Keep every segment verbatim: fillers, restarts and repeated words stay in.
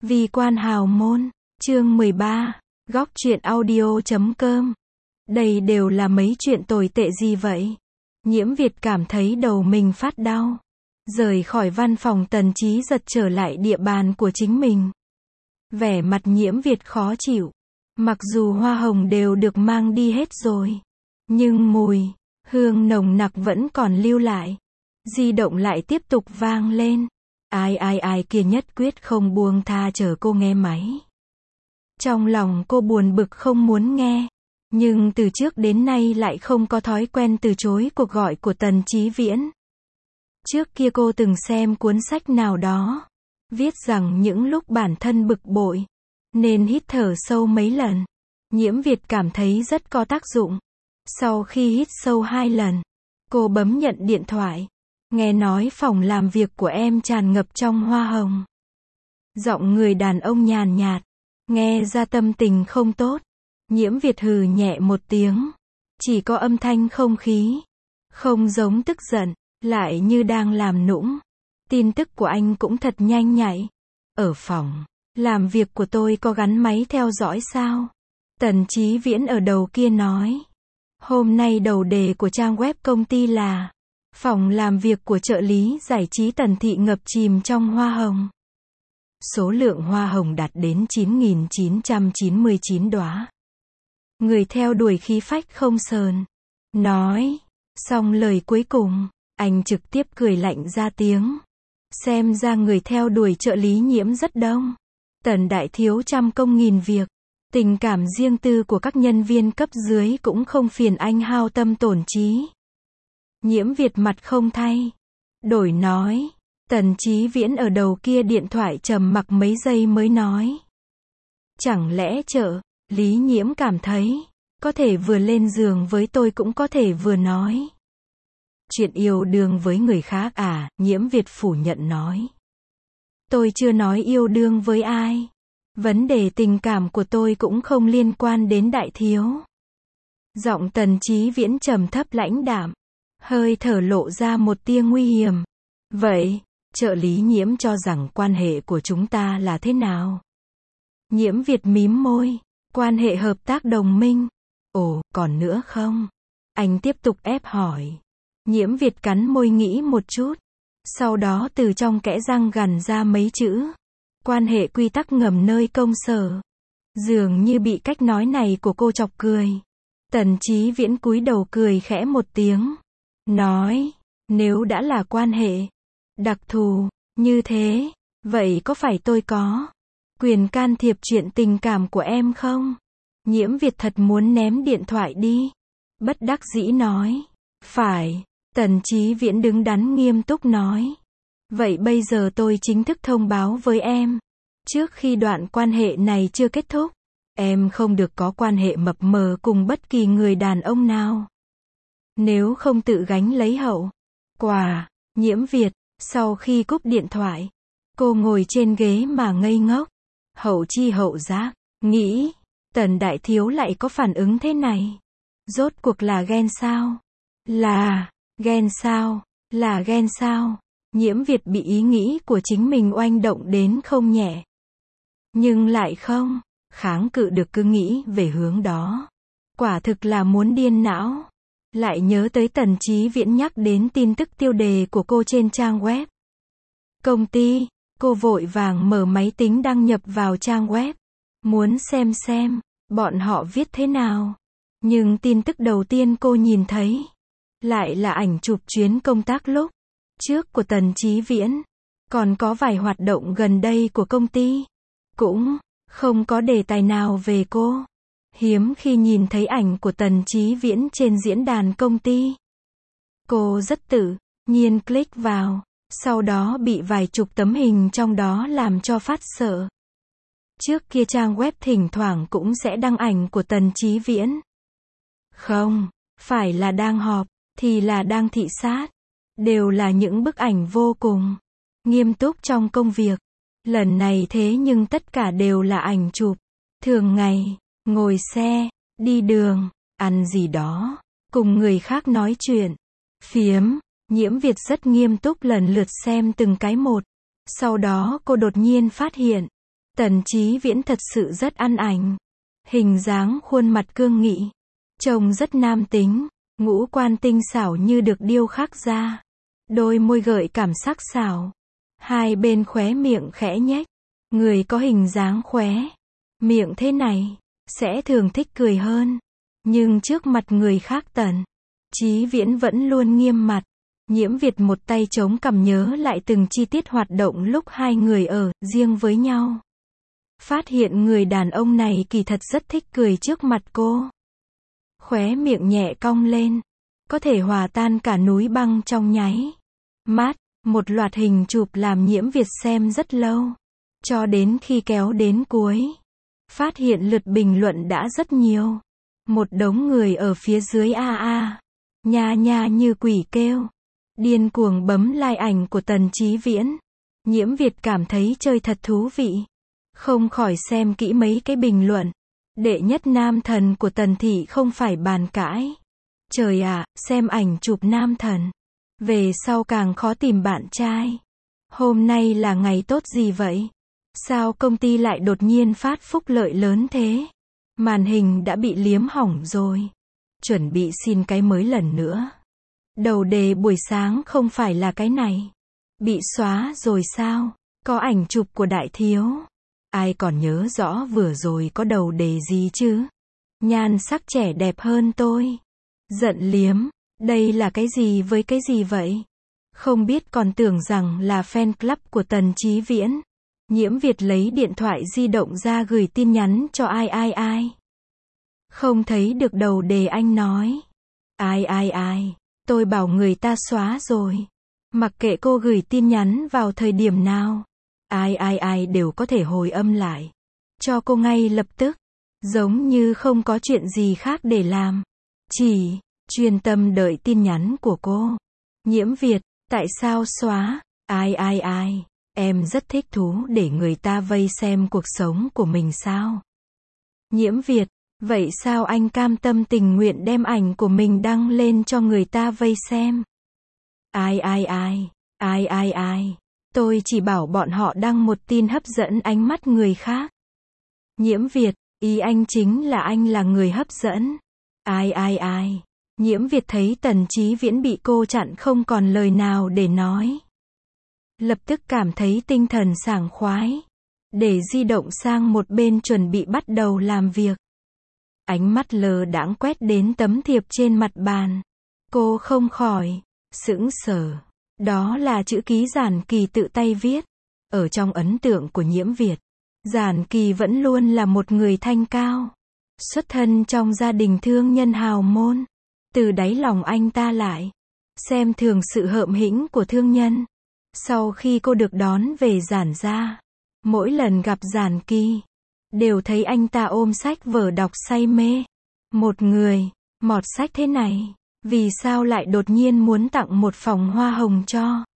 Vi quan hào môn, chương mười ba, góc truyện audio chấm com. Đây đều là mấy chuyện tồi tệ gì vậy? Nhiễm Việt cảm thấy đầu mình phát đau. Rời khỏi văn phòng Tần Chí Giật trở lại địa bàn của chính mình. Vẻ mặt Nhiễm Việt khó chịu. Mặc dù hoa hồng đều được mang đi hết rồi. Nhưng mùi, hương nồng nặc vẫn còn lưu lại. Di động lại tiếp tục vang lên. Ai ai ai kia nhất quyết không buông tha chờ cô nghe máy. Trong lòng cô buồn bực không muốn nghe. Nhưng từ trước đến nay lại không có thói quen từ chối cuộc gọi của Tần Chí Viễn. Trước kia cô từng xem cuốn sách nào đó. Viết rằng những lúc bản thân bực bội, nên hít thở sâu mấy lần. Nhiễm Việt cảm thấy rất có tác dụng. Sau khi hít sâu hai lần, cô bấm nhận điện thoại. Nghe nói phòng làm việc của em tràn ngập trong hoa hồng. Giọng người đàn ông nhàn nhạt, nghe ra tâm tình không tốt. Nhiễm Việt hừ nhẹ một tiếng. Chỉ có âm thanh không khí. Không giống tức giận, lại như đang làm nũng. Tin tức của anh cũng thật nhanh nhạy. Ở phòng làm việc của tôi có gắn máy theo dõi sao? Tần Chí Viễn ở đầu kia nói. Hôm nay đầu đề của trang web công ty là phòng làm việc của trợ lý giải trí Tần Thị ngập chìm trong hoa hồng. Số lượng hoa hồng đạt đến chín nghìn chín trăm chín mươi chín đóa. Người theo đuổi khí phách không sờn. Nói. Xong lời cuối cùng, anh trực tiếp cười lạnh ra tiếng. Xem ra người theo đuổi trợ lý Nhiễm rất đông. Tần đại thiếu trăm công nghìn việc. Tình cảm riêng tư của các nhân viên cấp dưới cũng không phiền anh hao tâm tổn trí. Nhiễm Việt mặt không thay đổi nói. Tần Chí Viễn ở đầu kia điện thoại trầm mặc mấy giây mới nói. Chẳng lẽ trợ lý Nhiễm cảm thấy có thể vừa lên giường với tôi cũng có thể vừa nói chuyện yêu đương với người khác à? Nhiễm Việt phủ nhận nói. Tôi chưa nói yêu đương với ai. Vấn đề tình cảm của tôi cũng không liên quan đến đại thiếu. Giọng Tần Chí Viễn trầm thấp lãnh đạm. Hơi thở lộ ra một tia nguy hiểm. Vậy, trợ lý Nhiễm cho rằng quan hệ của chúng ta là thế nào? Nhiễm Việt mím môi. Quan hệ hợp tác đồng minh. Ồ, còn nữa không? Anh tiếp tục ép hỏi. Nhiễm Việt cắn môi nghĩ một chút. Sau đó từ trong kẽ răng gằn ra mấy chữ. Quan hệ quy tắc ngầm nơi công sở. Dường như bị cách nói này của cô chọc cười. Tần Chí Viễn cúi đầu cười khẽ một tiếng. Nói, nếu đã là quan hệ đặc thù như thế, vậy có phải tôi có quyền can thiệp chuyện tình cảm của em không? Nhiễm Việt thật muốn ném điện thoại đi. Bất đắc dĩ nói. Phải. Tần Chí Viễn đứng đắn nghiêm túc nói. Vậy bây giờ tôi chính thức thông báo với em. Trước khi đoạn quan hệ này chưa kết thúc, em không được có quan hệ mập mờ cùng bất kỳ người đàn ông nào. Nếu không tự gánh lấy hậu quả. Nhiễm Việt, sau khi cúp điện thoại, cô ngồi trên ghế mà ngây ngốc. Hậu chi hậu giác, nghĩ, Tần đại thiếu lại có phản ứng thế này. Rốt cuộc là ghen sao? Là, ghen sao? Là ghen sao? Nhiễm Việt bị ý nghĩ của chính mình oanh động đến không nhẹ. Nhưng lại không kháng cự được, cứ nghĩ về hướng đó. Quả thực là muốn điên não. Lại nhớ tới Tần Chí Viễn nhắc đến tin tức tiêu đề của cô trên trang web công ty. Cô vội vàng mở máy tính đăng nhập vào trang web. Muốn xem xem bọn họ viết thế nào. Nhưng tin tức đầu tiên cô nhìn thấy lại là ảnh chụp chuyến công tác lúc trước của Tần Chí Viễn. Còn có vài hoạt động gần đây của công ty. Cũng không có đề tài nào về cô. Hiếm khi nhìn thấy ảnh của Tần Chí Viễn trên diễn đàn công ty. Cô rất tự nhiên click vào. Sau đó bị vài chục tấm hình trong đó làm cho phát sợ. Trước kia trang web thỉnh thoảng cũng sẽ đăng ảnh của Tần Chí Viễn. Không phải là đang họp, thì là đang thị sát. Đều là những bức ảnh vô cùng nghiêm túc trong công việc. Lần này thế nhưng tất cả đều là ảnh chụp thường ngày, ngồi xe, đi đường, ăn gì đó, cùng người khác nói chuyện, phiếm. Nhiễm Việt rất nghiêm túc lần lượt xem từng cái một. Sau đó cô đột nhiên phát hiện, Tần Chí Viễn thật sự rất ăn ảnh. Hình dáng khuôn mặt cương nghị, trông rất nam tính, ngũ quan tinh xảo như được điêu khắc ra. Đôi môi gợi cảm sắc sảo, hai bên khóe miệng khẽ nhếch. Người có hình dáng khóe miệng thế này, sẽ thường thích cười hơn. Nhưng trước mặt người khác Tần Chí Viễn vẫn luôn nghiêm mặt. Nhiễm Việt một tay chống cằm nhớ lại từng chi tiết hoạt động lúc hai người ở riêng với nhau. Phát hiện người đàn ông này kỳ thật rất thích cười trước mặt cô. Khóe miệng nhẹ cong lên, có thể hòa tan cả núi băng trong nháy mắt. Một loạt hình chụp làm Nhiễm Việt xem rất lâu, cho đến khi kéo đến cuối, phát hiện lượt bình luận đã rất nhiều. Một đống người ở phía dưới a a, nha nha như quỷ kêu, điên cuồng bấm like ảnh của Tần Chí Viễn. Nhiễm Việt cảm thấy chơi thật thú vị, không khỏi xem kỹ mấy cái bình luận. Đệ nhất nam thần của Tần thị không phải bàn cãi. Trời ạ, xem ảnh chụp nam thần, về sau càng khó tìm bạn trai. Hôm nay là ngày tốt gì vậy? Sao công ty lại đột nhiên phát phúc lợi lớn thế? Màn hình đã bị liếm hỏng rồi. Chuẩn bị xin cái mới lần nữa. Đầu đề buổi sáng không phải là cái này. Bị xóa rồi sao? Có ảnh chụp của đại thiếu. Ai còn nhớ rõ vừa rồi có đầu đề gì chứ? Nhan sắc trẻ đẹp hơn tôi. Giận liếm. Đây là cái gì với cái gì vậy? Không biết còn tưởng rằng là fan club của Tần Chí Viễn. Nhiễm Việt lấy điện thoại di động ra gửi tin nhắn cho ai ai ai. Không thấy được đầu đề anh nói. Ai ai ai, tôi bảo người ta xóa rồi. Mặc kệ cô gửi tin nhắn vào thời điểm nào, ai ai ai đều có thể hồi âm lại cho cô ngay lập tức. Giống như không có chuyện gì khác để làm. Chỉ chuyên tâm đợi tin nhắn của cô. Nhiễm Việt, tại sao xóa? Ai ai ai, em rất thích thú để người ta vây xem cuộc sống của mình sao? Nhiễm Việt, vậy sao anh cam tâm tình nguyện đem ảnh của mình đăng lên cho người ta vây xem? Ai ai ai, ai ai ai, tôi chỉ bảo bọn họ đăng một tin hấp dẫn ánh mắt người khác. Nhiễm Việt, ý anh chính là anh là người hấp dẫn. Ai ai ai. Nhiễm Việt thấy Tần Chí Viễn bị cô chặn không còn lời nào để nói. Lập tức cảm thấy tinh thần sảng khoái. Để di động sang một bên chuẩn bị bắt đầu làm việc. Ánh mắt lờ đãng quét đến tấm thiệp trên mặt bàn. Cô không khỏi sững sờ. Đó là chữ ký Giản Kỳ tự tay viết. Ở trong ấn tượng của Nhiễm Việt, Giản Kỳ vẫn luôn là một người thanh cao. Xuất thân trong gia đình thương nhân hào môn. Từ đáy lòng anh ta lại xem thường sự hợm hĩnh của thương nhân. Sau khi cô được đón về Giản gia, mỗi lần gặp Giản Kỳ, đều thấy anh ta ôm sách vở đọc say mê. Một người mọt sách thế này, vì sao lại đột nhiên muốn tặng một phòng hoa hồng cho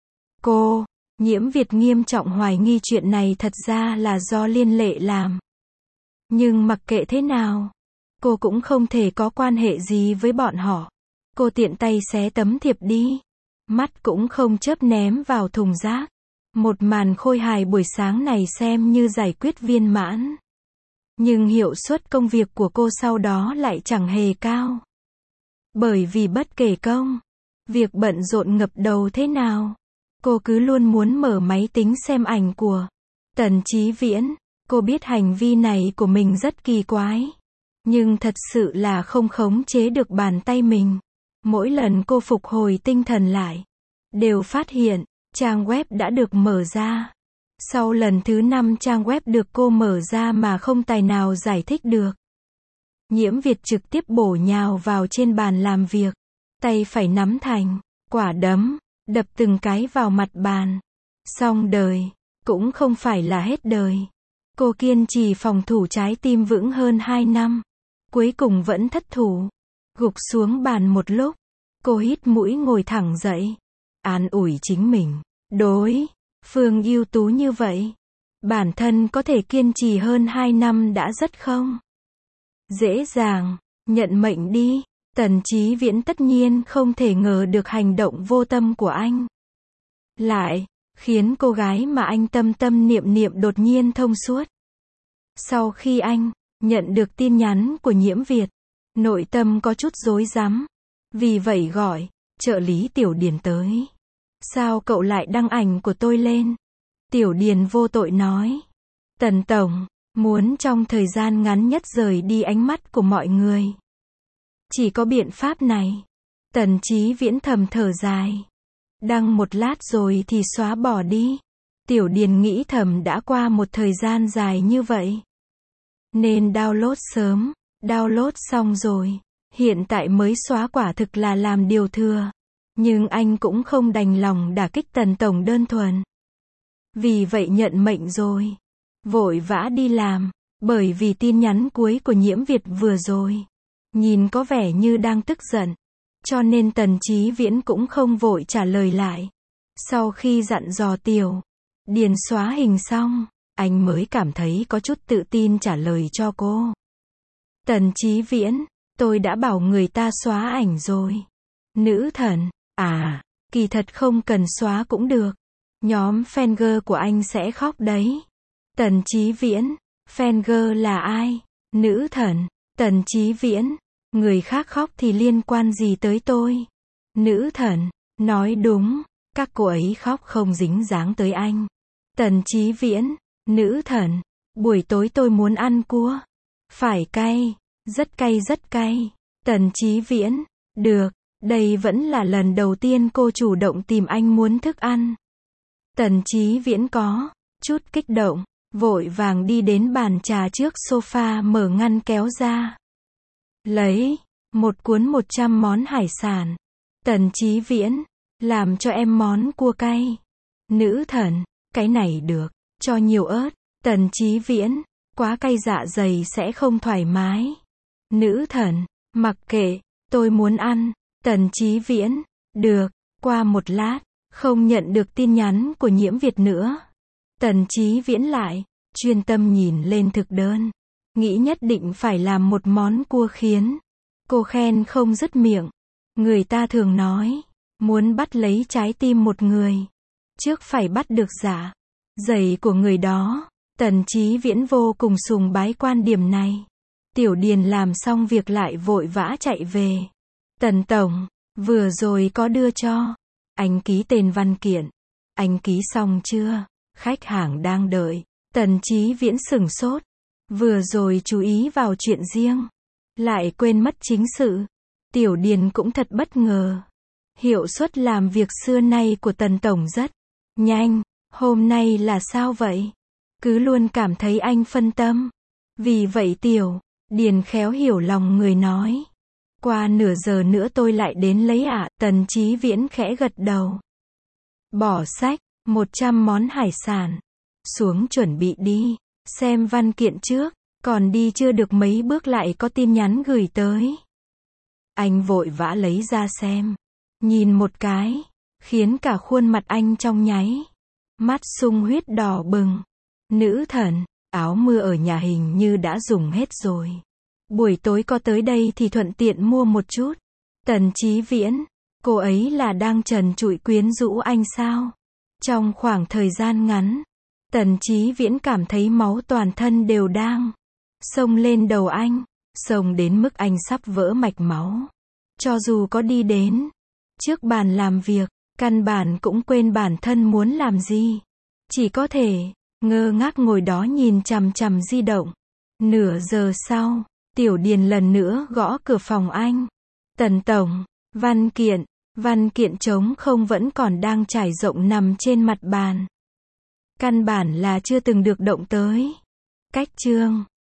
cô? Nhiễm Việt nghiêm trọng hoài nghi chuyện này thật ra là do Liên Lệ làm. Nhưng mặc kệ thế nào, cô cũng không thể có quan hệ gì với bọn họ. Cô tiện tay xé tấm thiệp đi. Mắt cũng không chớp ném vào thùng rác. Một màn khôi hài buổi sáng này xem như giải quyết viên mãn. Nhưng hiệu suất công việc của cô sau đó lại chẳng hề cao. Bởi vì bất kể công việc bận rộn ngập đầu thế nào, cô cứ luôn muốn mở máy tính xem ảnh của Tần Chí Viễn. Cô biết hành vi này của mình rất kỳ quái, nhưng thật sự là không khống chế được bàn tay mình. Mỗi lần cô phục hồi tinh thần lại, đều phát hiện, trang web đã được mở ra. Sau lần thứ năm trang web được cô mở ra mà không tài nào giải thích được. Nhiễm Việt trực tiếp bổ nhào vào trên bàn làm việc. Tay phải nắm thành quả đấm, đập từng cái vào mặt bàn. Xong đời, cũng không phải là hết đời. Cô kiên trì phòng thủ trái tim vững hơn hai năm. Cuối cùng vẫn thất thủ. Gục xuống bàn một lúc. Cô hít mũi ngồi thẳng dậy. An ủi chính mình. Đối phương ưu tú như vậy, bản thân có thể kiên trì hơn hai năm đã rất không dễ dàng. Nhận mệnh đi. Tần Chí Viễn tất nhiên không thể ngờ được hành động vô tâm của anh. Lại khiến cô gái mà anh tâm tâm niệm niệm đột nhiên thông suốt. Sau khi anh nhận được tin nhắn của Nhiễm Việt, nội tâm có chút rối rắm, vì vậy gọi trợ lý Tiểu Điền tới. Sao cậu lại đăng ảnh của tôi lên? Tiểu Điền vô tội nói. Tần tổng, muốn trong thời gian ngắn nhất rời đi ánh mắt của mọi người. Chỉ có biện pháp này. Tần Chí Viễn thầm thở dài. Đăng một lát rồi thì xóa bỏ đi. Tiểu Điền nghĩ thầm đã qua một thời gian dài như vậy, nên download sớm, download xong rồi. Hiện tại mới xóa quả thực là làm điều thừa. Nhưng anh cũng không đành lòng đả kích Tần tổng đơn thuần. Vì vậy nhận mệnh rồi. Vội vã đi làm, bởi vì tin nhắn cuối của Nhiễm Việt vừa rồi, nhìn có vẻ như đang tức giận. Cho nên Tần Chí Viễn cũng không vội trả lời lại. Sau khi dặn dò Tiểu Điền xóa hình xong, anh mới cảm thấy có chút tự tin trả lời cho cô. Tần Chí Viễn, tôi đã bảo người ta xóa ảnh rồi. Nữ thần, à, kỳ thật không cần xóa cũng được. Nhóm fan của anh sẽ khóc đấy. Tần Chí Viễn, fan là ai? Nữ thần, Tần Chí Viễn, người khác khóc thì liên quan gì tới tôi? Nữ thần, nói đúng, các cô ấy khóc không dính dáng tới anh. Tần Chí Viễn, nữ thần, buổi tối tôi muốn ăn cua. Phải cay, rất cay rất cay. Tần Chí Viễn, được, đây vẫn là lần đầu tiên cô chủ động tìm anh muốn thức ăn. Tần Chí Viễn có chút kích động, vội vàng đi đến bàn trà trước sofa mở ngăn kéo ra. Lấy một cuốn một trăm món hải sản. Tần Chí Viễn, làm cho em món cua cay. Nữ thần, cái này được, cho nhiều ớt. Tần Chí Viễn, quá cay dạ dày sẽ không thoải mái. Nữ thần, mặc kệ, tôi muốn ăn. Tần Chí Viễn, được. Qua một lát, không nhận được tin nhắn của Nhiễm Việt nữa. Tần Chí Viễn lại chuyên tâm nhìn lên thực đơn, nghĩ nhất định phải làm một món cua khiến cô khen không dứt miệng. Người ta thường nói, muốn bắt lấy trái tim một người, trước phải bắt được dạ dày của người đó. Tần Chí Viễn vô cùng sùng bái quan điểm này. Tiểu Điền làm xong việc lại vội vã chạy về. Tần tổng, vừa rồi có đưa cho anh ký tên văn kiện. Anh ký xong chưa? Khách hàng đang đợi. Tần Chí Viễn sửng sốt. Vừa rồi chú ý vào chuyện riêng, lại quên mất chính sự. Tiểu Điền cũng thật bất ngờ. Hiệu suất làm việc xưa nay của Tần tổng rất nhanh. Hôm nay là sao vậy? Cứ luôn cảm thấy anh phân tâm. Vì vậy Tiểu Điền khéo hiểu lòng người nói. Qua nửa giờ nữa tôi lại đến lấy ạ. À. Tần Chí Viễn khẽ gật đầu. Bỏ sách, một trăm món hải sản. Xuống chuẩn bị đi. Xem văn kiện trước. Còn đi chưa được mấy bước lại có tin nhắn gửi tới. Anh vội vã lấy ra xem. Nhìn một cái, khiến cả khuôn mặt anh trong nháy mắt sung huyết đỏ bừng. Nữ thần, áo mưa ở nhà hình như đã dùng hết rồi. Buổi tối có tới đây thì thuận tiện mua một chút. Tần Chí Viễn, cô ấy là đang trần trụi quyến rũ anh sao? Trong khoảng thời gian ngắn, Tần Chí Viễn cảm thấy máu toàn thân đều đang xông lên đầu anh, xông đến mức anh sắp vỡ mạch máu. Cho dù có đi đến trước bàn làm việc, căn bản cũng quên bản thân muốn làm gì. Chỉ có thể ngơ ngác ngồi đó nhìn chằm chằm di động. Nửa giờ sau, Tiểu Điền lần nữa gõ cửa phòng anh. Tần tổng, văn kiện, văn kiện trống không vẫn còn đang trải rộng nằm trên mặt bàn. Căn bản là chưa từng được động tới. Cách chương